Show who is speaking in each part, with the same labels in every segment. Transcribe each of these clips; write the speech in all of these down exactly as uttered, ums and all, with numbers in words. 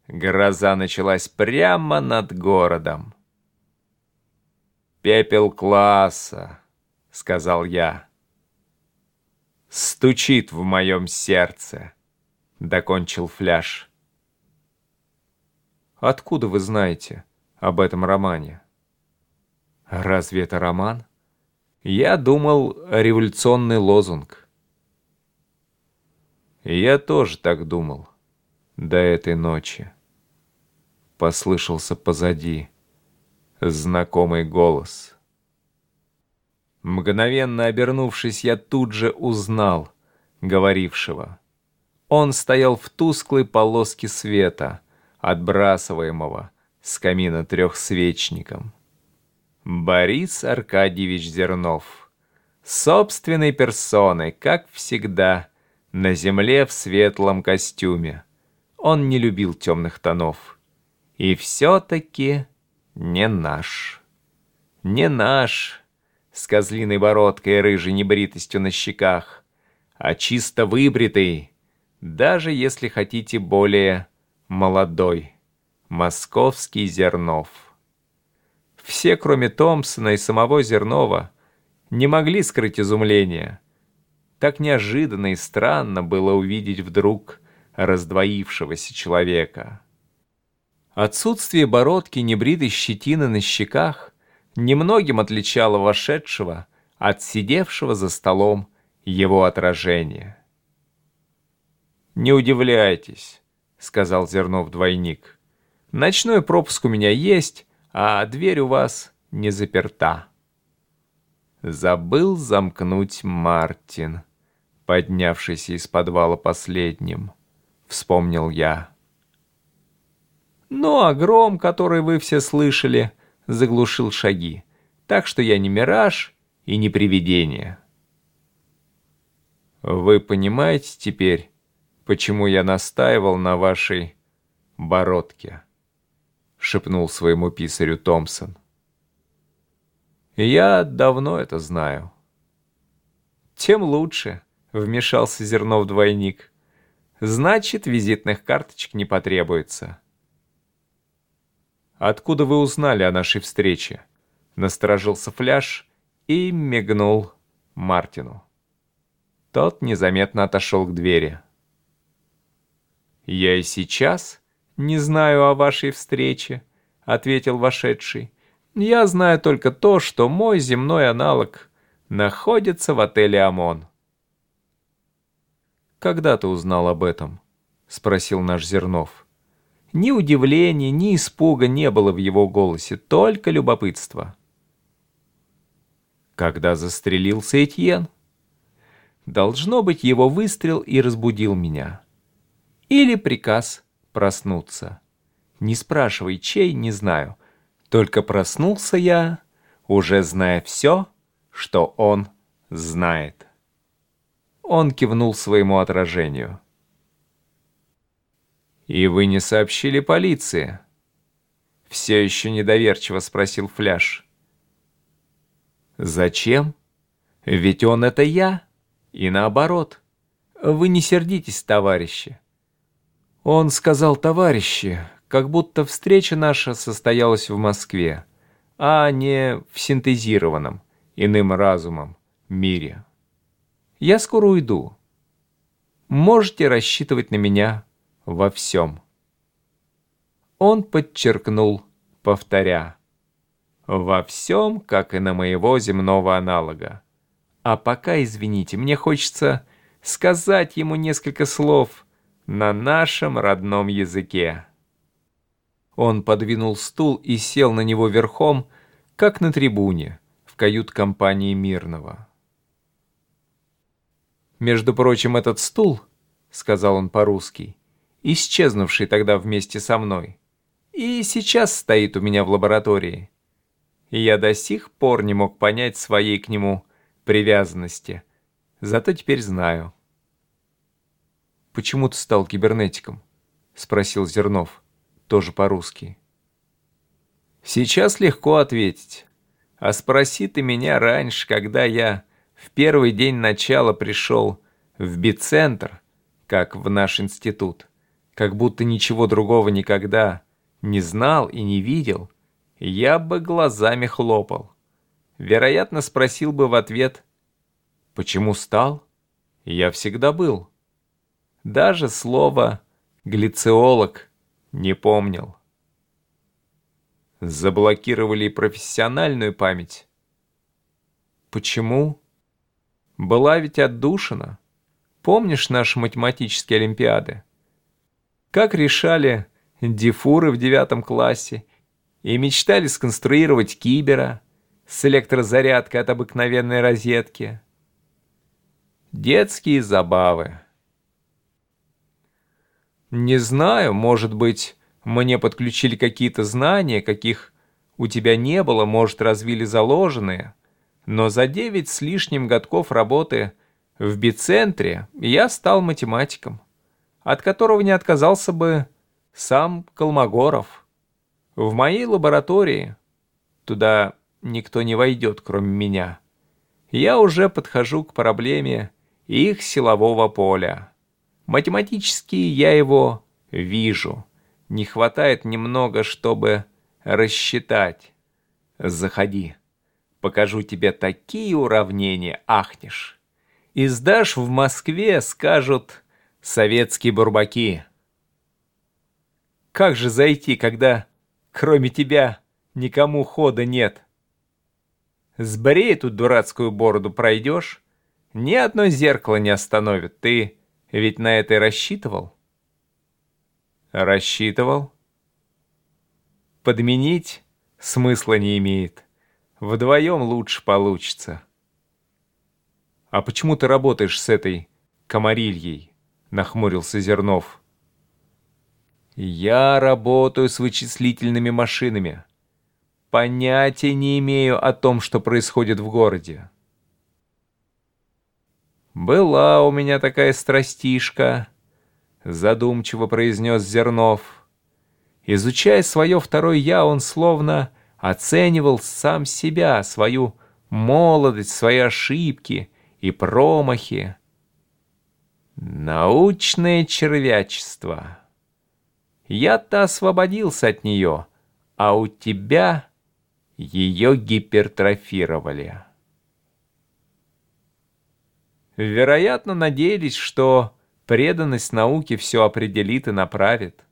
Speaker 1: Гроза началась прямо над городом. «Пепел класса», — сказал я. «Стучит в моем сердце», — докончил Фляж. «Откуда вы знаете об этом романе?» «Разве это роман? Я думал, революционный лозунг». «Я тоже так думал до этой ночи». Послышался позади знакомый голос. Мгновенно обернувшись, я тут же узнал говорившего. Он стоял в тусклой полоске света, отбрасываемого с камина трехсвечником. Борис Аркадьевич Зернов, собственной персоной, как всегда, на земле в светлом костюме. Он не любил темных тонов. И все-таки не наш. Не наш, с козлиной бородкой и рыжей небритостью на щеках, а чисто выбритый, даже если хотите более молодой, московский Зернов. Все, кроме Томпсона и самого Зернова, не могли скрыть изумления. Так неожиданно и странно было увидеть вдруг раздвоившегося человека. Отсутствие бородки и небритой щетины на щеках немногим отличало вошедшего от сидевшего за столом его отражения. «Не удивляйтесь», — сказал Зернов-двойник. «Ночной пропуск у меня есть, а дверь у вас не заперта». Забыл замкнуть Мартин, поднявшийся из подвала последним, вспомнил я. Ну, а гром, который вы все слышали, заглушил шаги, так что я не мираж и не привидение. Вы понимаете теперь, почему я настаивал на вашей бородке? Шепнул своему писарю Томпсон. Я давно это знаю. Тем лучше, вмешался Зернов-двойник. Значит, визитных карточек не потребуется. «Откуда вы узнали о нашей встрече?» Насторожился Фляж и мигнул Мартину. Тот незаметно отошел к двери. «Я и сейчас не знаю о вашей встрече», — ответил вошедший. «Я знаю только то, что мой земной аналог находится в отеле «Омон». «Когда ты узнал об этом?» — спросил наш Зернов. Ни удивления, ни испуга не было в его голосе, только любопытство. Когда застрелился Этьен? Должно быть, его выстрел и разбудил меня. Или приказ проснуться. Не спрашивай, чей, не знаю. Только проснулся я, уже зная все, что он знает. Он кивнул своему отражению. «И вы не сообщили полиции?» Все еще недоверчиво спросил Фляж. «Зачем? Ведь он — это я. И наоборот. Вы не сердитесь, товарищи». Он сказал «товарищи», как будто встреча наша состоялась в Москве, а не в синтезированном, иным разумом, мире. «Я скоро уйду. Можете рассчитывать на меня во всем». Он подчеркнул, повторя: «Во всем, как и на моего земного аналога. А пока, извините, мне хочется сказать ему несколько слов на нашем родном языке». Он подвинул стул и сел на него верхом, как на трибуне в кают-компании Мирного. «Между прочим, этот стул, — сказал он по-русски, — исчезнувший тогда вместе со мной, и сейчас стоит у меня в лаборатории. И я до сих пор не мог понять своей к нему привязанности, зато теперь знаю». «Почему ты стал кибернетиком?» — спросил Зернов, тоже по-русски. «Сейчас легко ответить. А спроси ты меня раньше, когда я в первый день начала пришел в бицентр, как в наш институт, как будто ничего другого никогда не знал и не видел, я бы глазами хлопал. Вероятно, спросил бы в ответ: «Почему стал? Я всегда был». Даже слово «глициолог» не помнил. Заблокировали и профессиональную память. Почему? Была ведь отдушина. Помнишь наши математические олимпиады? Как решали дифуры в девятом классе и мечтали сконструировать кибера с электрозарядкой от обыкновенной розетки. Детские забавы. Не знаю, может быть, мне подключили какие-то знания, каких у тебя не было, может, развили заложенные, но за девять с лишним годков работы в бицентре я стал математиком, от которого не отказался бы сам Колмогоров. В моей лаборатории, туда никто не войдет, кроме меня, я уже подхожу к проблеме их силового поля. Математически я его вижу. Не хватает немного, чтобы рассчитать. Заходи. Покажу тебе такие уравнения, ахнешь. И сдашь в Москве, скажут советские бурбаки. Как же зайти, когда кроме тебя никому хода нет? Сбрей эту дурацкую бороду, пройдешь, ни одно зеркало не остановит. Ты ведь на это и рассчитывал? Рассчитывал? Подменить смысла не имеет. Вдвоем лучше получится. А почему ты работаешь с этой комарильей? Нахмурился Зернов. Я работаю с вычислительными машинами. Понятия не имею о том, что происходит в городе. Была у меня такая страстишка, задумчиво произнес Зернов. Изучая свое второе «я», он словно оценивал сам себя, свою молодость, свои ошибки и промахи. Научное червячество. Я-то освободился от нее, а у тебя ее гипертрофировали. Вероятно, надеялись, что преданность науке все определит и направит.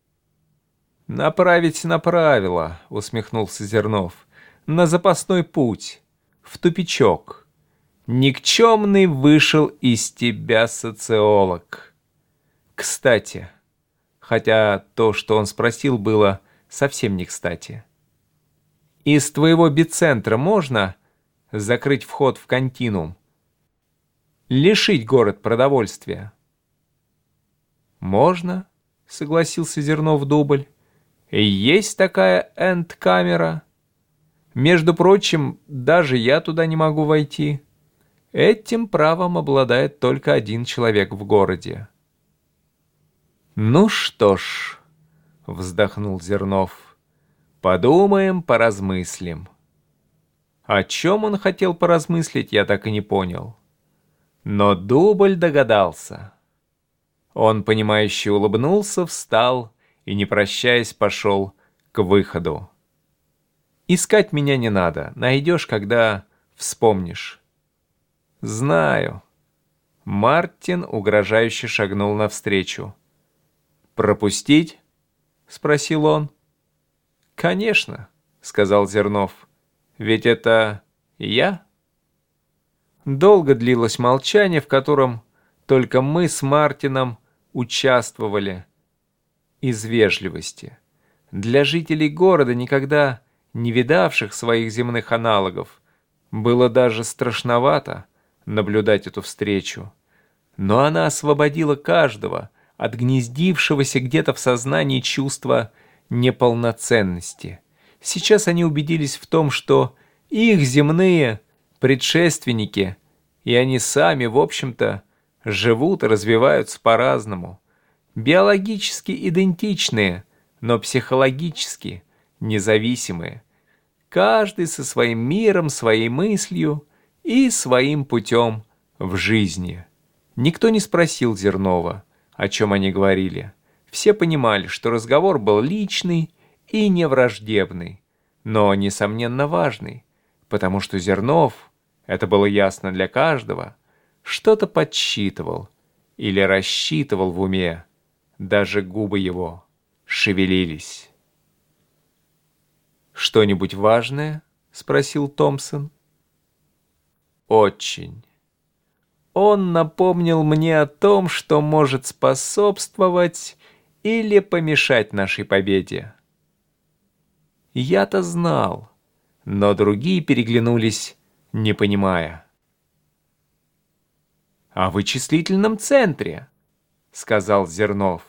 Speaker 1: «Направить направила», — усмехнулся Зернов, — «на запасной путь, в тупичок. Никчемный вышел из тебя социолог. Кстати, хотя то, что он спросил, было совсем не кстати. Из твоего бицентра можно закрыть вход в континуум? Лишить город продовольствия?» «Можно», — согласился Зернов-Дубль. «Есть такая энд-камера. Между прочим, даже я туда не могу войти. Этим правом обладает только один человек в городе». «Ну что ж», — вздохнул Зернов, — «подумаем, поразмыслим». О чем он хотел поразмыслить, я так и не понял. Но Дубль догадался. Он, понимающе улыбнулся, встал и, не прощаясь, пошел к выходу. «Искать меня не надо, найдешь, когда вспомнишь». «Знаю». Мартин угрожающе шагнул навстречу. «Пропустить?» — спросил он. «Конечно», — сказал Зернов. «Ведь это я?» Долго длилось молчание, в котором только мы с Мартином участвовали из вежливости. Для жителей города, никогда не видавших своих земных аналогов, было даже страшновато наблюдать эту встречу. Но она освободила каждого от гнездившегося где-то в сознании чувства неполноценности. Сейчас они убедились в том, что их земные предшественники, и они сами, в общем-то, живут и развиваются по-разному. Биологически идентичные, но психологически независимые. Каждый со своим миром, своей мыслью и своим путем в жизни. Никто не спросил Зернова, о чем они говорили. Все понимали, что разговор был личный и невраждебный, но, несомненно, важный, потому что Зернов, это было ясно для каждого, что-то подсчитывал или рассчитывал в уме, даже губы его шевелились. «Что-нибудь важное?» — спросил Томпсон. «Очень. Он напомнил мне о том, что может способствовать или помешать нашей победе. Я-то знал, но другие переглянулись, не понимая. «О вычислительном центре», — сказал Зернов.